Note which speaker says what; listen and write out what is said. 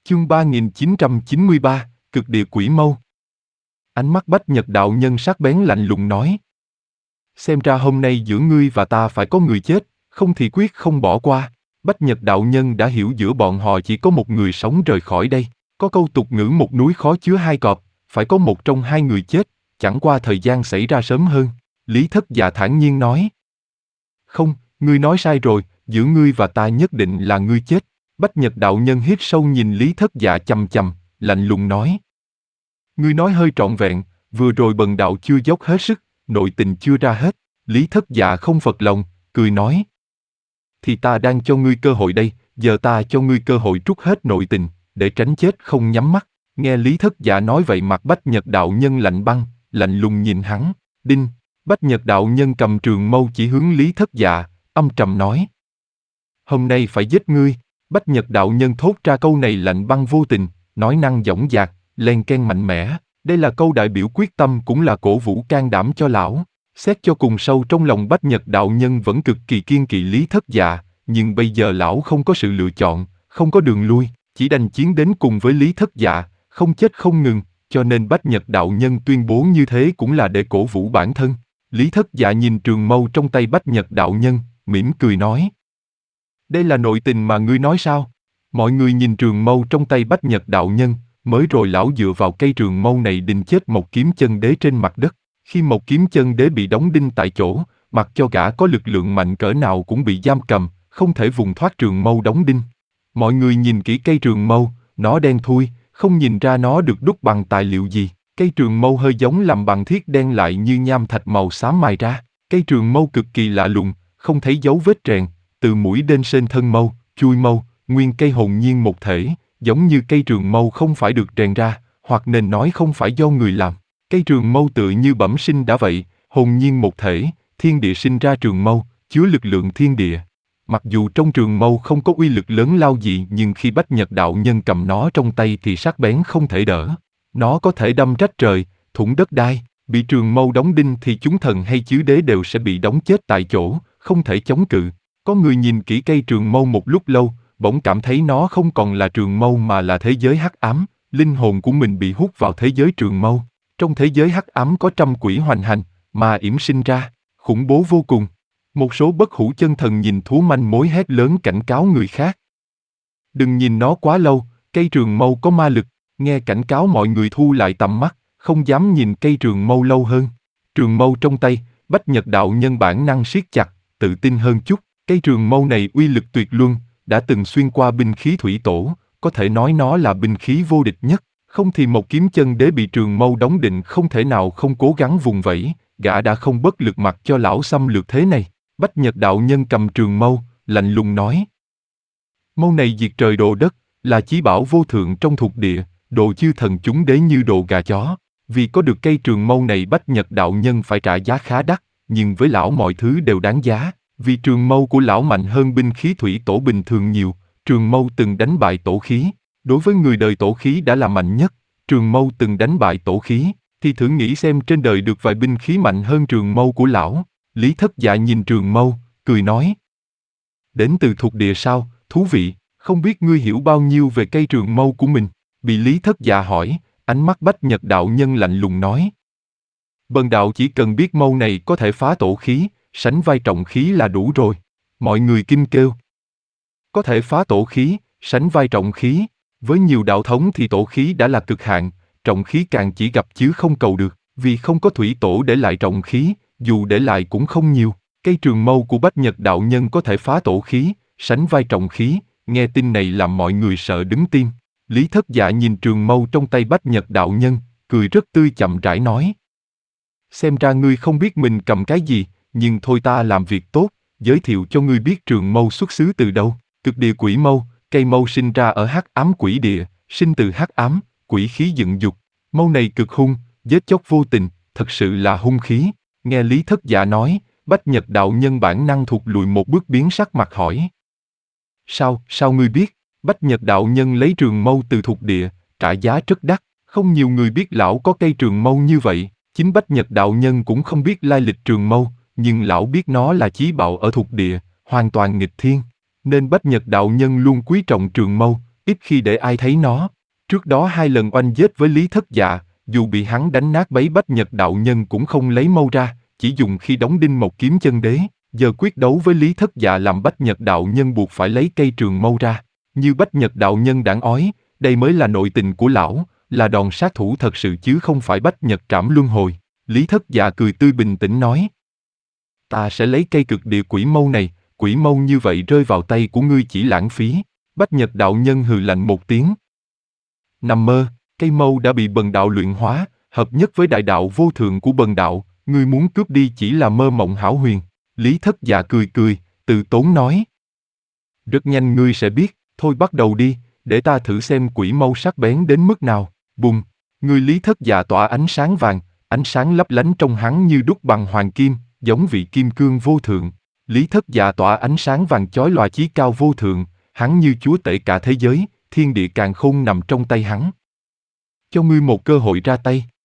Speaker 1: Chương 3993, Cực địa quỷ mâu. Ánh mắt Bách Nhật đạo nhân sắc bén lạnh lùng nói. Xem ra hôm nay giữa ngươi và ta phải có người chết, không thì quyết không bỏ qua. Bách Nhật đạo nhân đã hiểu giữa bọn họ chỉ có một người sống rời khỏi đây. Có câu tục ngữ một núi khó chứa hai cọp, phải có một trong hai người chết, chẳng qua thời gian xảy ra sớm hơn. Lý Thất Dạ thản nhiên nói. Không, ngươi nói sai rồi, giữa ngươi và ta nhất định là ngươi chết. Bách Nhật đạo nhân hít sâu nhìn Lý Thất Dạ chằm chằm, lạnh lùng nói. Ngươi nói hơi trọn vẹn, vừa rồi bần đạo chưa dốc hết sức, nội tình chưa ra hết. Lý Thất Dạ không phật lòng, cười nói. Thì ta đang cho ngươi cơ hội đây, giờ ta cho ngươi cơ hội trút hết nội tình, để tránh chết không nhắm mắt. Nghe Lý Thất Dạ nói vậy mặt Bách Nhật đạo nhân lạnh băng, lạnh lùng nhìn hắn. Đinh, Bách Nhật đạo nhân cầm trường mâu chỉ hướng Lý Thất Dạ, âm trầm nói. Hôm nay phải giết ngươi. Bách Nhật đạo nhân thốt ra câu này lạnh băng vô tình, nói năng dõng dạc, len ken mạnh mẽ. Đây là câu đại biểu quyết tâm cũng là cổ vũ can đảm cho lão. Xét cho cùng sâu trong lòng Bách Nhật đạo nhân vẫn cực kỳ kiêng kỵ Lý Thất Dạ, nhưng bây giờ lão không có sự lựa chọn, không có đường lui, chỉ đành chiến đến cùng với Lý Thất Dạ, không chết không ngừng, cho nên Bách Nhật đạo nhân tuyên bố như thế cũng là để cổ vũ bản thân. Lý Thất Dạ nhìn trường mâu trong tay Bách Nhật đạo nhân, mỉm cười nói. Đây là nội tình mà ngươi nói sao? Mọi người nhìn trường mâu trong tay Bách Nhật đạo nhân, mới rồi lão dựa vào cây trường mâu này đinh chết một kiếm chân đế trên mặt đất. Khi một kiếm chân đế bị đóng đinh tại chỗ, mặc cho gã có lực lượng mạnh cỡ nào cũng bị giam cầm, không thể vùng thoát trường mâu đóng đinh. Mọi người nhìn kỹ cây trường mâu, nó đen thui, không nhìn ra nó được đúc bằng tài liệu gì. Cây trường mâu hơi giống làm bằng thiết đen lại như nham thạch màu xám mài ra. Cây trường mâu cực kỳ lạ lùng, không thấy dấu vết rèn, từ mũi đến sên thân mâu, chui mâu, nguyên cây hồn nhiên một thể, giống như cây trường mâu không phải được rèn ra, hoặc nên nói không phải do người làm. Cây trường mâu tựa như bẩm sinh đã vậy, hồn nhiên một thể, thiên địa sinh ra trường mâu, chứa lực lượng thiên địa. Mặc dù trong trường mâu không có uy lực lớn lao gì nhưng khi Bách Nhật đạo nhân cầm nó trong tay thì sắc bén không thể đỡ. Nó có thể đâm rách trời, thủng đất đai, bị trường mâu đóng đinh thì chúng thần hay chư đế đều sẽ bị đóng chết tại chỗ, không thể chống cự. Có người nhìn kỹ cây trường mâu một lúc lâu, bỗng cảm thấy nó không còn là trường mâu mà là thế giới hắc ám, linh hồn của mình bị hút vào thế giới trường mâu. Trong thế giới hắc ám có trăm quỷ hoành hành, mà yểm sinh ra, khủng bố vô cùng. Một số bất hủ chân thần nhìn thú manh mối hét lớn cảnh cáo người khác. Đừng nhìn nó quá lâu, cây trường mâu có ma lực, nghe cảnh cáo mọi người thu lại tầm mắt, không dám nhìn cây trường mâu lâu hơn. Trường mâu trong tay, Bách Nhật đạo nhân bản năng siết chặt, tự tin hơn chút. Cây trường mâu này uy lực tuyệt luân, đã từng xuyên qua binh khí thủy tổ, có thể nói nó là binh khí vô địch nhất. Không thì một kiếm chân đế bị trường mâu đóng định không thể nào không cố gắng vùng vẫy, gã đã không bất lực mặc cho lão xâm lược thế này. Bách Nhật đạo nhân cầm trường mâu, lạnh lùng nói. Mâu này diệt trời độ đất, là chí bảo vô thượng trong thuộc địa, độ chư thần chúng đế như độ gà chó. Vì có được cây trường mâu này Bách Nhật đạo nhân phải trả giá khá đắt, nhưng với lão mọi thứ đều đáng giá. Vì trường mâu của lão mạnh hơn binh khí thủy tổ bình thường nhiều, trường mâu từng đánh bại tổ khí. Đối với người đời tổ khí đã là mạnh nhất, trường mâu từng đánh bại tổ khí, thì thử nghĩ xem trên đời được vài binh khí mạnh hơn trường mâu của lão. Lý Thất Dạ nhìn trường mâu, cười nói. Đến từ thuộc địa sao, thú vị, không biết ngươi hiểu bao nhiêu về cây trường mâu của mình. Bị Lý Thất Dạ hỏi, ánh mắt Bách Nhật đạo nhân lạnh lùng nói. Bần đạo chỉ cần biết mâu này có thể phá tổ khí, sánh vai trọng khí là đủ rồi. Mọi người kinh kêu. Có thể phá tổ khí, sánh vai trọng khí. Với nhiều đạo thống thì tổ khí đã là cực hạn, trọng khí càng chỉ gặp chứ không cầu được, vì không có thủy tổ để lại trọng khí, dù để lại cũng không nhiều. Cây trường mâu của Bách Nhật đạo nhân có thể phá tổ khí, sánh vai trọng khí, nghe tin này làm mọi người sợ đứng tim. Lý Thất Dạ nhìn trường mâu trong tay Bách Nhật đạo nhân, cười rất tươi chậm rãi nói. Xem ra ngươi không biết mình cầm cái gì, nhưng thôi ta làm việc tốt, giới thiệu cho ngươi biết trường mâu xuất xứ từ đâu. Cực địa quỷ mâu, cây mâu sinh ra ở hắc ám quỷ địa, sinh từ hắc ám, quỷ khí dựng dục. Mâu này cực hung, giết chóc vô tình, thật sự là hung khí. Nghe Lý Thất Dạ nói, Bách Nhật đạo nhân bản năng thụt lùi một bước biến sắc mặt hỏi. Sao ngươi biết? Bách Nhật đạo nhân lấy trường mâu từ thuộc địa, trả giá rất đắt, không nhiều người biết lão có cây trường mâu như vậy. Chính Bách Nhật đạo nhân cũng không biết lai lịch trường mâu, nhưng lão biết nó là chí bảo ở thuộc địa, hoàn toàn nghịch thiên. Nên Bách Nhật đạo nhân luôn quý trọng trường mâu, ít khi để ai thấy nó. Trước đó 2 lần oanh giết với Lý Thất Dạ, dù bị hắn đánh nát bấy Bách Nhật đạo nhân cũng không lấy mâu ra, chỉ dùng khi đóng đinh một kiếm chân đế. Giờ quyết đấu với Lý Thất Dạ làm Bách Nhật đạo nhân buộc phải lấy cây trường mâu ra. Như Bách Nhật đạo nhân đãng ói, đây mới là nội tình của lão, là đòn sát thủ thật sự chứ không phải Bách Nhật trảm luân hồi. Lý Thất Dạ cười tươi bình tĩnh nói. Ta sẽ lấy cây cực địa quỷ mâu này, quỷ mâu như vậy rơi vào tay của ngươi chỉ lãng phí. Bách Nhật đạo nhân hừ lạnh một tiếng. Nằm mơ, cây mâu đã bị bần đạo luyện hóa, hợp nhất với đại đạo vô thượng của bần đạo, ngươi muốn cướp đi chỉ là mơ mộng hão huyền. Lý Thất Dạ cười cười, từ tốn nói. Rất nhanh ngươi sẽ biết, thôi bắt đầu đi, để ta thử xem quỷ mâu sắc bén đến mức nào. Bùng, người Lý Thất Dạ tỏa ánh sáng vàng, ánh sáng lấp lánh trong hắn như đúc bằng hoàng kim, giống vị kim cương vô thượng. Lý Thất Dạ tỏa ánh sáng vàng chói lòa chí cao vô thượng, hắn như chúa tể cả thế giới, thiên địa càn khôn nằm trong tay hắn. Cho ngươi một cơ hội ra tay.